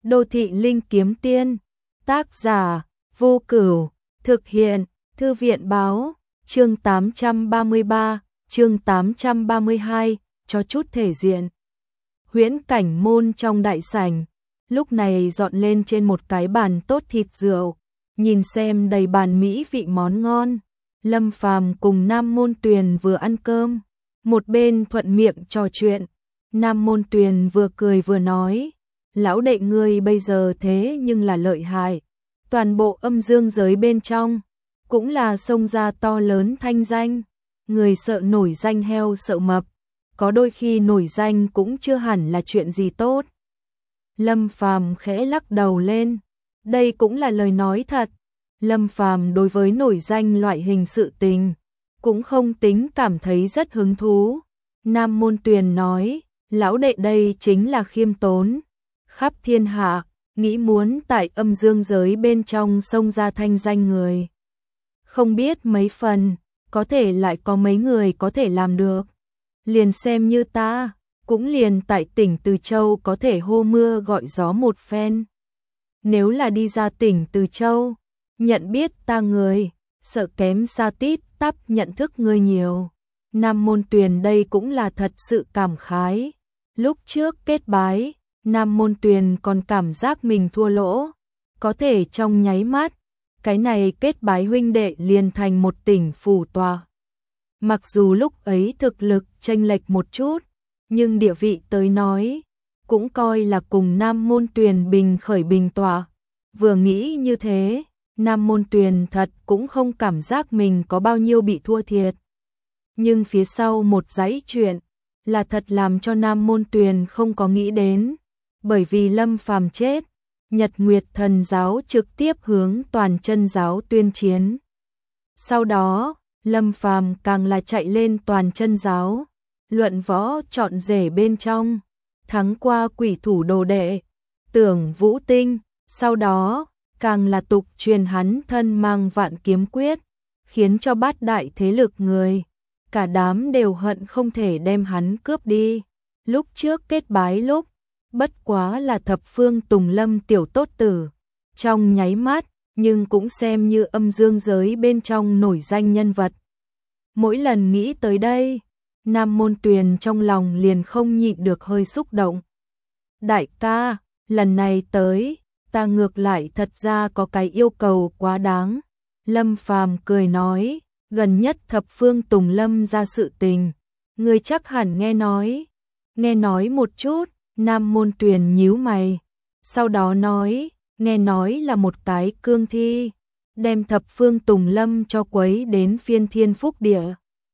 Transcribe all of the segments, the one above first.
Đô thị linh kiếm tiên. Tác giả Vô Cửu. Thực hiện Thư viện báo. Chương 833, chương 832, cho chút thể diện. Huyễn Cảnh Môn trong đại sảnh, lúc này dọn lên trên một cái bàn tốt thịt rượu, nhìn xem đầy bàn mỹ vị món ngon. Lâm Phàm cùng Nam Môn Tuyền vừa ăn cơm, một bên thuận miệng trò chuyện. Nam Môn Tuyền vừa cười vừa nói, lão đệ ngươi bây giờ thế nhưng là lợi hại, toàn bộ âm dương giới bên trong, cũng là xông ra to lớn thanh danh, người sợ nổi danh heo sợ mập, có đôi khi nổi danh cũng chưa hẳn là chuyện gì tốt. Lâm Phàm khẽ lắc đầu lên, đây cũng là lời nói thật. Lâm Phàm đối với nổi danh loại hình sự tình cũng không tính cảm thấy rất hứng thú. Nam Môn Tuyền nói, lão đệ đây chính là khiêm tốn, khắp thiên hạ, nghĩ muốn tại âm dương giới bên trong xông ra thanh danh người. Không biết mấy phần, có thể lại có mấy người có thể làm được. Liền xem như ta, cũng liền tại tỉnh Từ Châu có thể hô mưa gọi gió một phen. Nếu là đi ra tỉnh Từ Châu, nhận biết ta người, sợ kém xa tít tắp nhận thức người nhiều. Nam Môn Tuyền đây cũng là thật sự cảm khái. Lúc trước kết bái, Nam Môn Tuyền còn cảm giác mình thua lỗ, có thể trong nháy mắt, cái này kết bái huynh đệ liền thành một tỉnh phủ tòa. Mặc dù lúc ấy thực lực chênh lệch một chút, nhưng địa vị tới nói, cũng coi là cùng Nam Môn Tuyền bình khởi bình tọa. Vừa nghĩ như thế, Nam Môn Tuyền thật cũng không cảm giác mình có bao nhiêu bị thua thiệt. Nhưng phía sau một dãy chuyện, là thật làm cho Nam Môn Tuyền không có nghĩ đến. Bởi vì Lâm Phàm chết, Nhật Nguyệt Thần giáo trực tiếp hướng toàn chân giáo tuyên chiến. Sau đó, Lâm Phàm càng là chạy lên toàn chân giáo, luận võ chọn rể bên trong, thắng qua quỷ thủ đồ đệ, Tưởng Vũ Tinh, sau đó, càng là tục truyền hắn thân mang vạn kiếm quyết, khiến cho bát đại thế lực người, cả đám đều hận không thể đem hắn cướp đi. Lúc trước kết bái lúc, bất quá là thập phương Tùng Lâm tiểu tốt tử, trong nháy mắt, nhưng cũng xem như âm dương giới bên trong nổi danh nhân vật. Mỗi lần nghĩ tới đây, Nam Môn Tuyền trong lòng liền không nhịn được hơi xúc động. Đại ca, lần này tới, ta ngược lại thật ra có cái yêu cầu quá đáng. Lâm Phàm cười nói, gần nhất thập phương Tùng Lâm ra sự tình, ngươi chắc hẳn nghe nói một chút. Nam Môn Tuyền nhíu mày, sau đó nói, nghe nói là một cái cương thi, đem thập phương Tùng Lâm cho quấy đến phiên thiên phúc địa.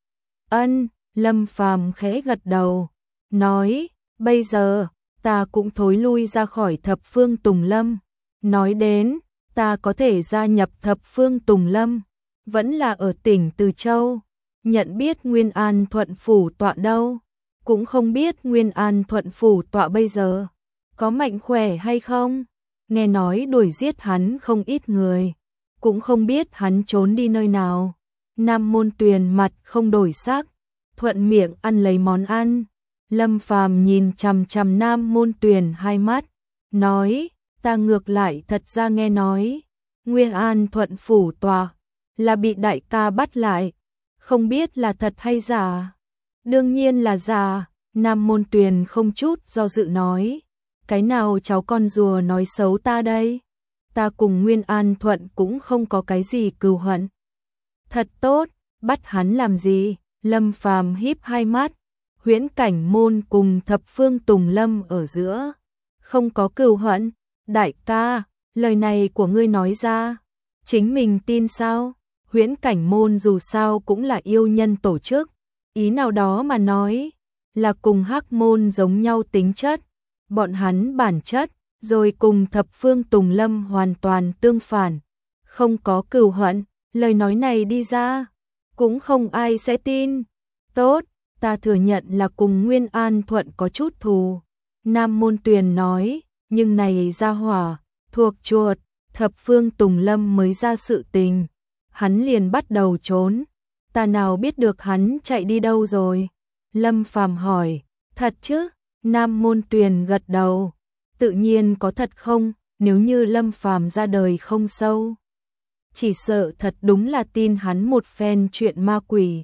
Ân, Lâm Phàm khẽ gật đầu, nói, bây giờ, ta cũng thối lui ra khỏi thập phương Tùng Lâm. Nói đến, ta có thể gia nhập thập phương Tùng Lâm, vẫn là ở tỉnh Từ Châu, nhận biết Nguyên An Thuận Phủ tọa đâu. Cũng không biết Nguyên An Thuận Phủ tọa bây giờ có mạnh khỏe hay không, nghe nói đuổi giết hắn không ít người, cũng không biết hắn trốn đi nơi nào. Nam Môn Tuyền mặt không đổi sắc, thuận miệng ăn lấy món ăn. Lâm Phàm nhìn chằm chằm Nam Môn Tuyền hai mắt, nói, ta ngược lại thật ra nghe nói, Nguyên An Thuận Phủ tọa là bị đại ca bắt lại, không biết là thật hay giả. Đương nhiên là giả. Nam Môn Tuyền không chút do dự nói, cái nào cháu con rùa nói xấu ta đây, ta cùng Nguyên An Thuận cũng không có cái gì cừu hận. Thật tốt, bắt hắn làm gì? Lâm Phàm híp hai mắt, Huyễn Cảnh Môn cùng thập phương Tùng Lâm ở giữa, không có cừu hận. Đại ca, lời này của ngươi nói ra, chính mình tin sao? Huyễn Cảnh Môn dù sao cũng là yêu nhân tổ chức, ý nào đó mà nói, là cùng Hắc Môn giống nhau tính chất, bọn hắn bản chất, rồi cùng thập phương Tùng Lâm hoàn toàn tương phản, không có cừu hận. Lời nói này đi ra, cũng không ai sẽ tin. Tốt, ta thừa nhận là cùng Nguyên An Thuận có chút thù. Nam Môn Tuyền nói, nhưng này ra hỏa, thuộc chuột, thập phương Tùng Lâm mới ra sự tình, hắn liền bắt đầu trốn. Ta nào biết được hắn chạy đi đâu rồi? Lâm Phàm hỏi, thật chứ? Nam Môn Tuyền gật đầu, tự nhiên có thật không, nếu như Lâm Phàm ra đời không sâu. Chỉ sợ thật đúng là tin hắn một phen chuyện ma quỷ.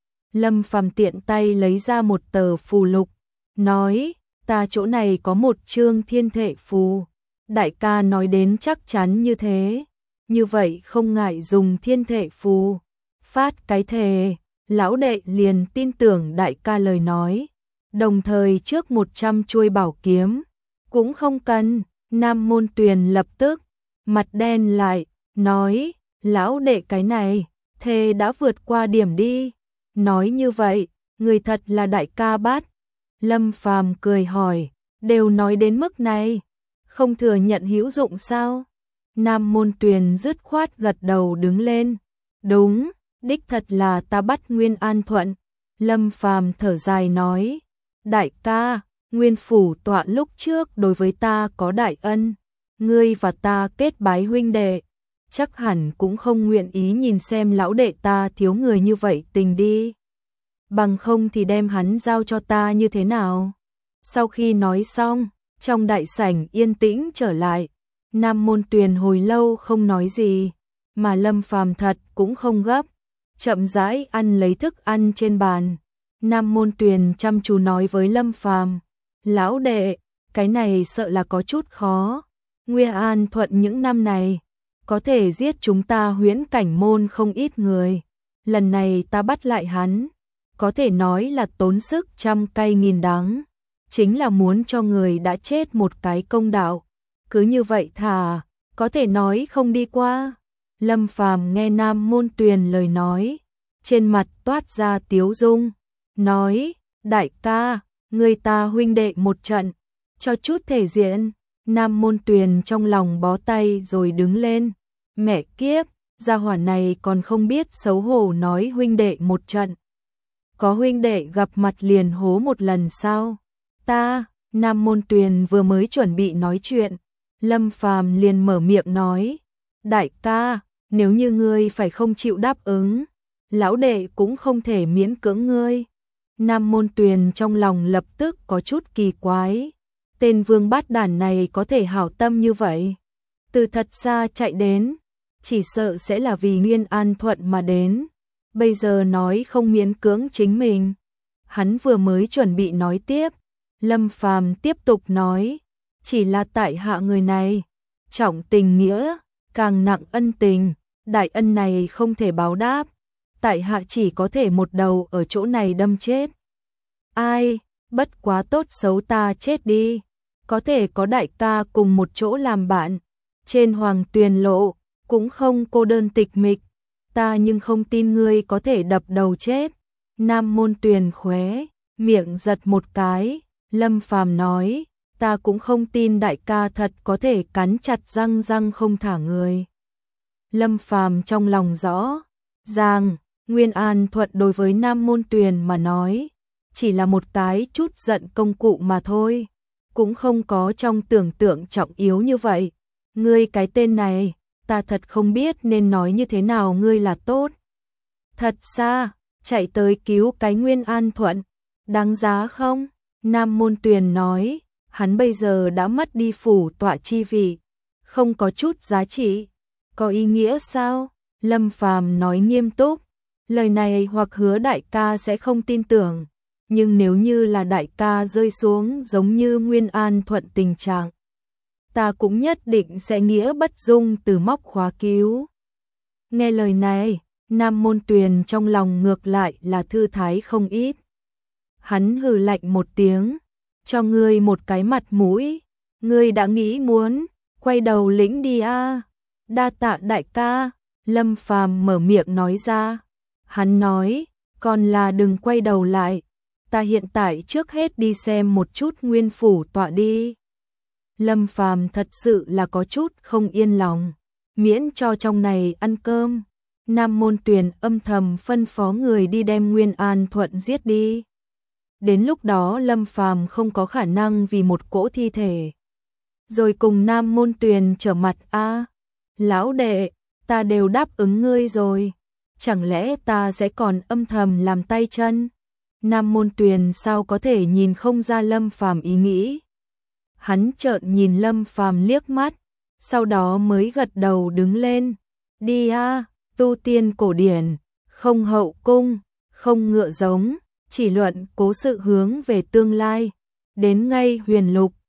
Lâm Phàm tiện tay lấy ra một tờ phù lục, nói, ta chỗ này có một chương thiên thể phù. Đại ca nói đến chắc chắn như thế, như vậy không ngại dùng thiên thể phù. Phát cái thề, lão đệ liền tin tưởng đại ca lời nói, đồng thời trước 100 chuôi bảo kiếm, cũng không cần. Nam Môn Tuyền lập tức, mặt đen lại, nói, lão đệ cái này, thề đã vượt qua điểm đi. Nói như vậy, người thật là đại ca bắt. Lâm Phàm cười hỏi, đều nói đến mức này, không thừa nhận hữu dụng sao? Nam Môn Tuyền dứt khoát gật đầu đứng lên, đúng, đích thật là ta bắt Nguyên An Thuận. Lâm Phàm thở dài nói, đại ca, Nguyên phủ tọa lúc trước đối với ta có đại ân, ngươi và ta kết bái huynh đệ, chắc hẳn cũng không nguyện ý nhìn xem lão đệ ta thiếu người như vậy tình đi. Bằng không thì đem hắn giao cho ta như thế nào? Sau khi nói xong, trong đại sảnh yên tĩnh trở lại, Nam Môn Tuyền hồi lâu không nói gì, mà Lâm Phàm thật cũng không gấp, chậm rãi ăn lấy thức ăn trên bàn. Nam Môn Tuyền chăm chú nói với Lâm Phàm, lão đệ, cái này sợ là có chút khó. Nguyên An Thuận những năm này, có thể giết chúng ta Huyễn Cảnh môn không ít người. Lần này ta bắt lại hắn, có thể nói là tốn sức trăm cay nghìn đắng, chính là muốn cho người đã chết một cái công đạo. Cứ như vậy thà, có thể nói không đi qua. Lâm Phàm nghe Nam Môn Tuyền lời nói, trên mặt toát ra tiếu dung, nói, đại ca, người ta huynh đệ một trận, cho chút thể diện. Nam Môn Tuyền trong lòng bó tay rồi đứng lên, mẹ kiếp, gia hỏa này còn không biết xấu hổ nói huynh đệ một trận. Có huynh đệ gặp mặt liền hố một lần sao? Ta, Nam Môn Tuyền vừa mới chuẩn bị nói chuyện, Lâm Phàm liền mở miệng nói, đại ca, nếu như ngươi phải không chịu đáp ứng, lão đệ cũng không thể miễn cưỡng ngươi. Nam Môn Tuyền trong lòng lập tức có chút kỳ quái, tên vương bát đản này có thể hảo tâm như vậy, từ thật xa chạy đến, chỉ sợ sẽ là vì Nguyên An Thuận mà đến, bây giờ nói không miễn cưỡng chính mình. Hắn vừa mới chuẩn bị nói tiếp, Lâm Phàm tiếp tục nói, chỉ là tại hạ người này, trọng tình nghĩa, càng nặng ân tình, đại ân này không thể báo đáp, tại hạ chỉ có thể một đầu ở chỗ này đâm chết. Ai, bất quá tốt xấu ta chết đi, có thể có đại ca cùng một chỗ làm bạn, trên Hoàng Tuyền lộ, cũng không cô đơn tịch mịch, ta nhưng không tin ngươi có thể đập đầu chết. Nam Môn Tuyền khóe miệng giật một cái, Lâm Phàm nói, ta cũng không tin đại ca thật có thể cắn chặt răng răng không thả người. Lâm Phàm trong lòng rõ ràng, Nguyên An Thuận đối với Nam Môn Tuyền mà nói, chỉ là một cái chút giận công cụ mà thôi, cũng không có trong tưởng tượng trọng yếu như vậy. Ngươi cái tên này, ta thật không biết nên nói như thế nào ngươi là tốt. Thật xa, chạy tới cứu cái Nguyên An Thuận, đáng giá không? Nam Môn Tuyền nói, hắn bây giờ đã mất đi phủ tọa chi vị, không có chút giá trị, có ý nghĩa sao? Lâm Phàm nói nghiêm túc, lời này hoặc hứa đại ca sẽ không tin tưởng, nhưng nếu như là đại ca rơi xuống giống như Nguyên An Thuận tình trạng, ta cũng nhất định sẽ nghĩa bất dung từ móc khóa cứu. Nghe lời này, Nam Môn Tuyền trong lòng ngược lại là thư thái không ít. Hắn hừ lạnh một tiếng, cho ngươi một cái mặt mũi, ngươi đã nghĩ muốn, quay đầu lĩnh đi a. Đa tạ đại ca, Lâm Phàm mở miệng nói ra. Hắn nói, còn là đừng quay đầu lại, ta hiện tại trước hết đi xem một chút Nguyên phủ tọa đi. Lâm Phàm thật sự là có chút không yên lòng, miễn cho trong này ăn cơm. Nam Môn Tuyền âm thầm phân phó người đi đem Nguyên An Thuận giết đi. Đến lúc đó Lâm Phàm không có khả năng vì một cỗ thi thể rồi cùng Nam Môn Tuyền trở mặt a. Lão đệ, ta đều đáp ứng ngươi rồi, chẳng lẽ ta sẽ còn âm thầm làm tay chân? Nam Môn Tuyền sao có thể nhìn không ra Lâm Phàm ý nghĩ. Hắn trợn nhìn Lâm Phàm liếc mắt, sau đó mới gật đầu đứng lên. Đi a, tu tiên cổ điển, không hậu cung, không ngựa giống, chỉ luận cố sự hướng về tương lai. Đến ngay huyền lục,